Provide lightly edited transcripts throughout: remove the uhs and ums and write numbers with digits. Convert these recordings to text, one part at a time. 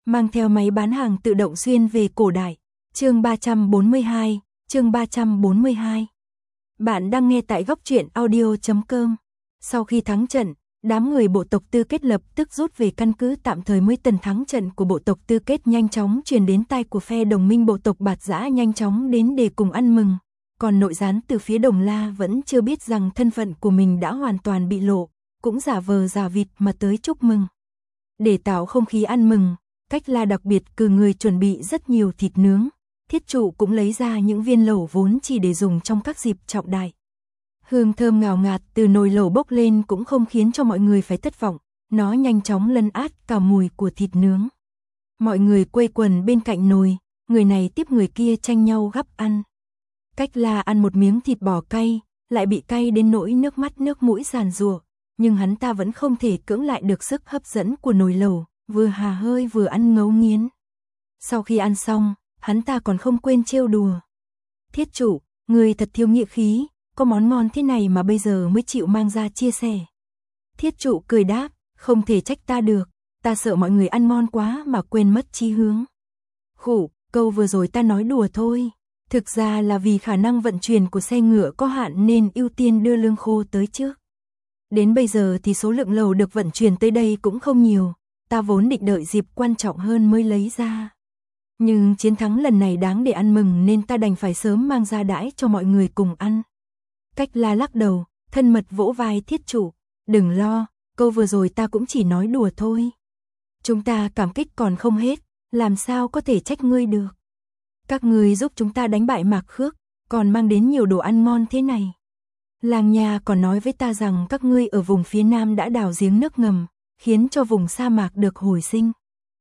mang theo máy bán hàng tự động xuyên về cổ đại. Chương 342, chương 342. Bạn đang nghe tại góc truyện audio.com. Sau khi thắng trận, đám người bộ tộc Tư Kết lập tức rút về căn cứ tạm thời. Mới tần thắng trận của bộ tộc Tư Kết nhanh chóng truyền đến tai của phe đồng minh bộ tộc Bạt Dã nhanh chóng đến để cùng ăn mừng. Còn nội gián từ phía Đồng La vẫn chưa biết rằng thân phận của mình đã hoàn toàn bị lộ, cũng giả vờ giả vịt mà tới chúc mừng. Để tạo không khí ăn mừng, Cách La đặc biệt cử người chuẩn bị rất nhiều thịt nướng. Thiết Trụ cũng lấy ra những viên lẩu vốn chỉ để dùng trong các dịp trọng đại. Hương thơm ngào ngạt từ nồi lẩu bốc lên cũng không khiến cho mọi người phải thất vọng, nó nhanh chóng lấn át cả mùi của thịt nướng. Mọi người quây quần bên cạnh nồi, người này tiếp người kia tranh nhau gắp ăn. Cách La ăn một miếng thịt bò cay, lại bị cay đến nỗi nước mắt nước mũi giàn giụa, nhưng hắn ta vẫn không thể cưỡng lại được sức hấp dẫn của nồi lẩu, vừa hà hơi vừa ăn ngấu nghiến. Sau khi ăn xong, hắn ta còn không quên trêu đùa. Thiết Trụ, người thật thiếu nghĩa khí, có món ngon thế này mà bây giờ mới chịu mang ra chia sẻ. Thiết Trụ cười đáp, không thể trách ta được, ta sợ mọi người ăn ngon quá mà quên mất chí hướng. Khụ, câu vừa rồi ta nói đùa thôi. Thực ra là vì khả năng vận chuyển của xe ngựa có hạn nên ưu tiên đưa lương khô tới trước. Đến bây giờ thì số lượng lẩu được vận chuyển tới đây cũng không nhiều, ta vốn định đợi dịp quan trọng hơn mới lấy ra. Nhưng chiến thắng lần này đáng để ăn mừng nên ta đành phải sớm mang ra đãi cho mọi người cùng ăn. Cách La lắc đầu, thân mật vỗ vai Thiết Trụ, đừng lo, câu vừa rồi ta cũng chỉ nói đùa thôi. Chúng ta cảm kích còn không hết, làm sao có thể trách ngươi được. Các ngươi giúp chúng ta đánh bại Mạc Khước, còn mang đến nhiều đồ ăn ngon thế này. Làng nhà còn nói với ta rằng các ngươi ở vùng phía Nam đã đào giếng nước ngầm, khiến cho vùng sa mạc được hồi sinh.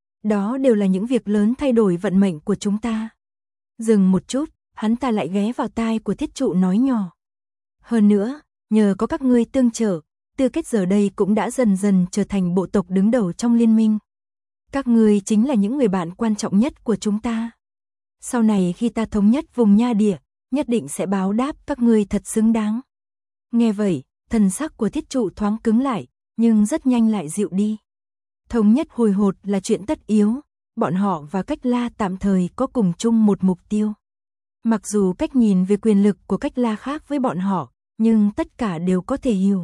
Đó đều là những việc lớn thay đổi vận mệnh của chúng ta. Dừng một chút, hắn ta lại ghé vào tai của Thiết Trụ nói nhỏ. Hơn nữa, nhờ có các ngươi tương trợ, Tư Kết giờ đây cũng đã dần dần trở thành bộ tộc đứng đầu trong liên minh. Các ngươi chính là những người bạn quan trọng nhất của chúng ta. Sau này khi ta thống nhất vùng Nha Địa, nhất định sẽ báo đáp các ngươi thật xứng đáng. Nghe vậy, thần sắc của Thiết Trụ thoáng cứng lại, nhưng rất nhanh lại dịu đi. Thống nhất hồi hột là chuyện tất yếu, bọn họ và Cách La tạm thời có cùng chung một mục tiêu. Mặc dù cách nhìn về quyền lực của Cách La khác với bọn họ, nhưng tất cả đều có thể hiểu.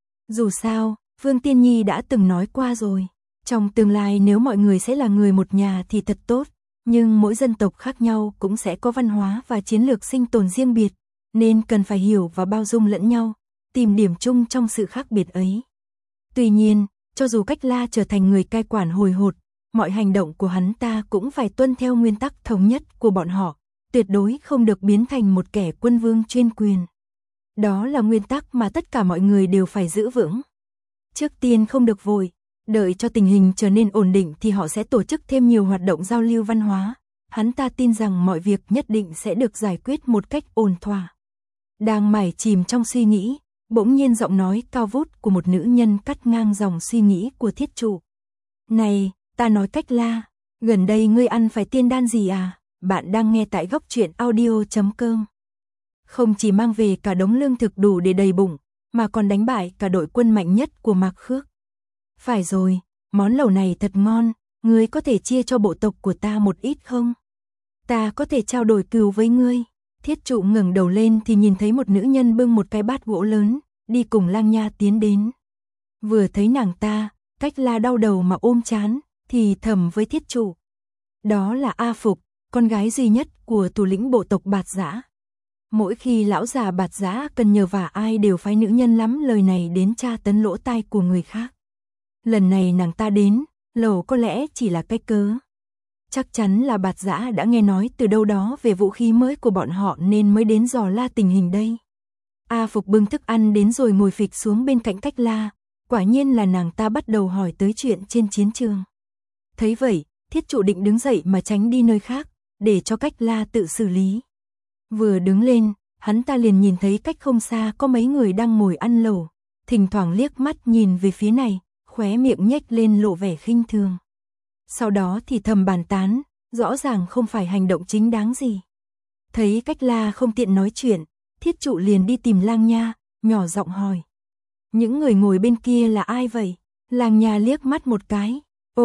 Dù sao, Vương Tiên Nhi đã từng nói qua rồi, trong tương lai nếu mọi người sẽ là người một nhà thì thật tốt, nhưng mỗi dân tộc khác nhau cũng sẽ có văn hóa và chiến lược sinh tồn riêng biệt, nên cần phải hiểu và bao dung lẫn nhau, tìm điểm chung trong sự khác biệt ấy. Tuy nhiên, cho dù Cách La trở thành người cai quản hồi hột, mọi hành động của hắn ta cũng phải tuân theo nguyên tắc thống nhất của bọn họ, tuyệt đối không được biến thành một kẻ quân vương chuyên quyền. Đó là nguyên tắc mà tất cả mọi người đều phải giữ vững. Trước tiên không được vội, đợi cho tình hình trở nên ổn định thì họ sẽ tổ chức thêm nhiều hoạt động giao lưu văn hóa. Hắn ta tin rằng mọi việc nhất định sẽ được giải quyết một cách ổn thỏa. Đang mải chìm trong suy nghĩ, bỗng nhiên giọng nói cao vút của một nữ nhân cắt ngang dòng suy nghĩ của Thiết Trụ. Này, ta nói Cách La, gần đây ngươi ăn phải tiên đan gì à? Bạn đang nghe tại góc truyện audio.com. Không chỉ mang về cả đống lương thực đủ để đầy bụng, mà còn đánh bại cả đội quân mạnh nhất của Mạc Khước. Phải rồi, món lẩu này thật ngon, ngươi có thể chia cho bộ tộc của ta một ít không? Ta có thể trao đổi cừu với ngươi. Thiết Trụ ngẩng đầu lên thì nhìn thấy một nữ nhân bưng một cái bát gỗ lớn, đi cùng Lang Nha tiến đến. Vừa thấy nàng ta, Cách La đau đầu mà ôm trán, thì thầm với Thiết Trụ. Đó là A Phục, con gái duy nhất của thủ lĩnh bộ tộc Bạt Dã. Mỗi khi lão già Bạt Dã cần nhờ vả ai đều phái nữ nhân lắm lời này đến tra tấn lỗ tai của người khác. Lần này nàng ta đến, lẩu có lẽ chỉ là cái cớ. Chắc chắn là Bạt Dã đã nghe nói từ đâu đó về vũ khí mới của bọn họ nên mới đến dò la tình hình đây. A Phục bưng thức ăn đến rồi ngồi phịch xuống bên cạnh Cách La, quả nhiên là nàng ta bắt đầu hỏi tới chuyện trên chiến trường. Thấy vậy, Thiết Trụ định đứng dậy mà tránh đi nơi khác, để cho Cách La tự xử lý. Vừa đứng lên, hắn ta liền nhìn thấy cách không xa có mấy người đang ngồi ăn lẩu, thỉnh thoảng liếc mắt nhìn về phía này, khóe miệng nhếch lên lộ vẻ khinh thường. Sau đó thì thầm bàn tán, rõ ràng không phải hành động chính đáng gì. Thấy Cách La không tiện nói chuyện, Thiết Trụ liền đi tìm Lang Nha, nhỏ giọng hỏi. Những người ngồi bên kia là ai vậy? Lang Nha liếc mắt một cái. Ồ,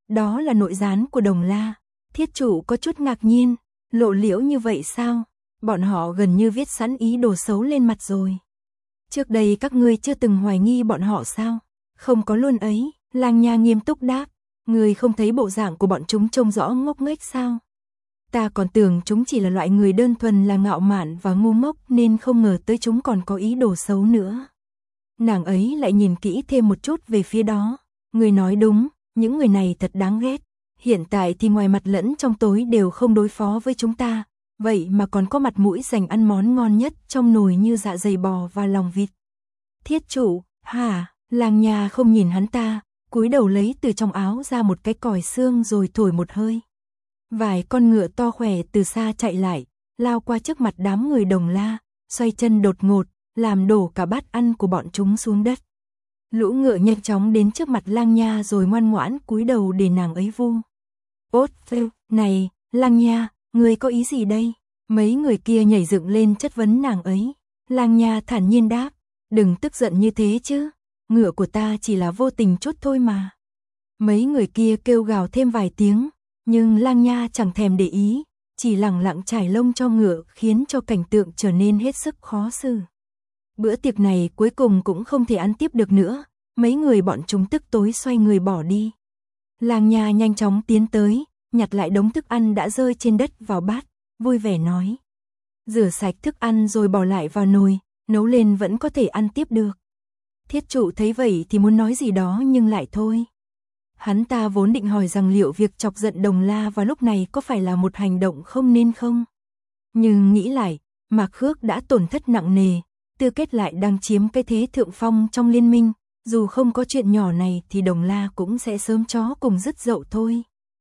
đó là nội gián của Đồng La. Thiết trụ có chút ngạc nhiên, lộ liễu như vậy sao? Bọn họ gần như viết sẵn ý đồ xấu lên mặt rồi. Trước đây các ngươi chưa từng hoài nghi bọn họ sao? Không có luôn ấy, Lang Nha nghiêm túc đáp. Ngươi không thấy bộ dạng của bọn chúng trông rõ ngốc nghếch sao? Ta còn tưởng chúng chỉ là loại người đơn thuần là ngạo mạn và ngu ngốc nên không ngờ tới chúng còn có ý đồ xấu nữa. Nàng ấy lại nhìn kỹ thêm một chút về phía đó. Ngươi nói đúng, những người này thật đáng ghét. Hiện tại thì ngoài mặt lẫn trong tối đều không đối phó với chúng ta. Vậy mà còn có mặt mũi dành ăn món ngon nhất trong nồi như dạ dày bò và lòng vịt. Thiết trụ, hả? Lang Nha không nhìn hắn ta, cúi đầu lấy từ trong áo ra một cái còi xương rồi thổi một hơi. Vài con ngựa to khỏe từ xa chạy lại, lao qua trước mặt đám người Đồng La, xoay chân đột ngột, làm đổ cả bát ăn của bọn chúng xuống đất. Lũ ngựa nhanh chóng đến trước mặt Lang Nha rồi ngoan ngoãn cúi đầu để nàng ấy vu. Ốt, này, Lang Nha, ngươi có ý gì đây? Mấy người kia nhảy dựng lên chất vấn nàng ấy. Lang Nha thản nhiên đáp, đừng tức giận như thế chứ, ngựa của ta chỉ là vô tình chút thôi mà. Mấy người kia kêu gào thêm vài tiếng, nhưng Lang Nha chẳng thèm để ý, chỉ lẳng lặng trải lông cho ngựa khiến cho cảnh tượng trở nên hết sức khó xử. Bữa tiệc này cuối cùng cũng không thể ăn tiếp được nữa, mấy người bọn chúng tức tối xoay người bỏ đi. Lang Nha nhanh chóng tiến tới, nhặt lại đống thức ăn đã rơi trên đất vào bát, vui vẻ nói. Rửa sạch thức ăn rồi bỏ lại vào nồi, nấu lên vẫn có thể ăn tiếp được. Thiết trụ thấy vậy thì muốn nói gì đó nhưng lại thôi. Hắn ta vốn định hỏi rằng liệu việc chọc giận Đồng La vào lúc này có phải là một hành động không nên không. Nhưng nghĩ lại, Mạc Khước đã tổn thất nặng nề, Tư Kết lại đang chiếm cái thế thượng phong trong liên minh, dù không có chuyện nhỏ này thì Đồng La cũng sẽ sớm chó cùng dứt dậu thôi.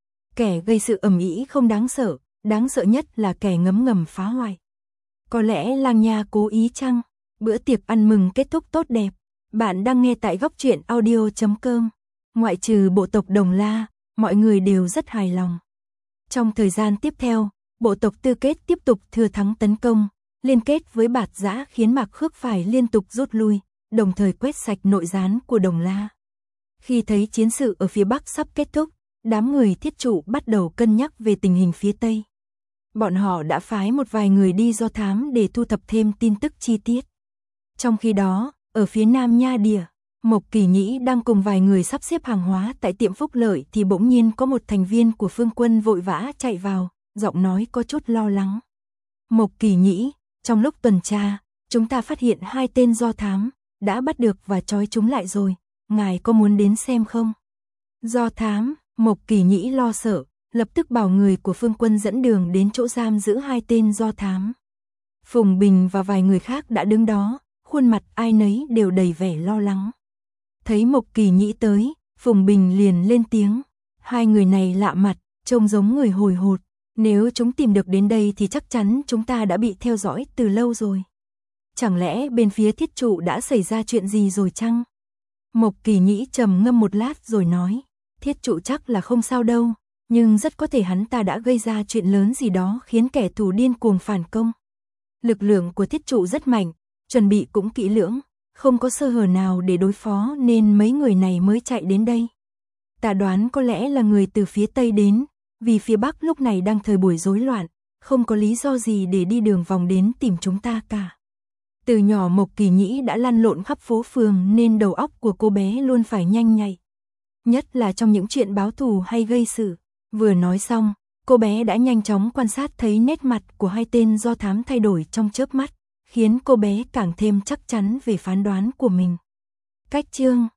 Kẻ gây sự ầm ĩ không đáng sợ nhất là kẻ ngấm ngầm phá hoại. Có lẽ Lang Nha cố ý chăng? Bữa tiệc ăn mừng kết thúc tốt đẹp. Bạn đang nghe tại goctruyện.audio.com. Ngoại trừ bộ tộc Đồng La, mọi người đều rất hài lòng. Trong thời gian tiếp theo, bộ tộc Tư Kết tiếp tục thừa thắng tấn công, liên kết với Bạt Dã khiến Mạc Khước phải liên tục rút lui, đồng thời quét sạch nội gián của Đồng La. Khi thấy chiến sự ở phía Bắc sắp kết thúc, đám người Thiết trụ bắt đầu cân nhắc về tình hình phía Tây. Bọn họ đã phái một vài người đi do thám để thu thập thêm tin tức chi tiết. Trong khi đó, ở phía Nam Nha Địa, Mộc Kỳ Nhĩ đang cùng vài người sắp xếp hàng hóa tại tiệm Phúc Lợi thì bỗng nhiên có một thành viên của Phương Quân vội vã chạy vào, giọng nói có chút lo lắng. Mộc Kỳ Nhĩ, trong lúc tuần tra, chúng ta phát hiện 2 tên do thám, đã bắt được và trói chúng lại rồi, ngài có muốn đến xem không? Do thám, Mộc Kỳ Nhĩ lo sợ, lập tức bảo người của Phương Quân dẫn đường đến chỗ giam giữ 2 tên do thám. Phùng Bình và vài người khác đã đứng đó, khuôn mặt ai nấy đều đầy vẻ lo lắng. Thấy Mộc Kỳ Nhĩ tới, Phùng Bình liền lên tiếng. 2 người này lạ mặt, trông giống người hồi hột. Nếu chúng tìm được đến đây thì chắc chắn chúng ta đã bị theo dõi từ lâu rồi. Chẳng lẽ bên phía Thiết trụ đã xảy ra chuyện gì rồi chăng? Mộc Kỳ Nhĩ trầm ngâm một lát rồi nói. Thiết trụ chắc là không sao đâu, nhưng rất có thể hắn ta đã gây ra chuyện lớn gì đó khiến kẻ thù điên cuồng phản công. Lực lượng của Thiết trụ rất mạnh, chuẩn bị cũng kỹ lưỡng, không có sơ hở nào để đối phó nên mấy người này mới chạy đến đây. Ta đoán có lẽ là người từ phía Tây đến, vì phía Bắc lúc này đang thời buổi rối loạn, không có lý do gì để đi đường vòng đến tìm chúng ta cả. Từ nhỏ Mộc Kỳ Nhĩ đã lăn lộn khắp phố phường nên đầu óc của cô bé luôn phải nhanh nhạy. Nhất là trong những chuyện báo thù hay gây sự. Vừa nói xong, cô bé đã nhanh chóng quan sát thấy nét mặt của 2 tên do thám thay đổi trong chớp mắt, khiến cô bé càng thêm chắc chắn về phán đoán của mình. Cách chương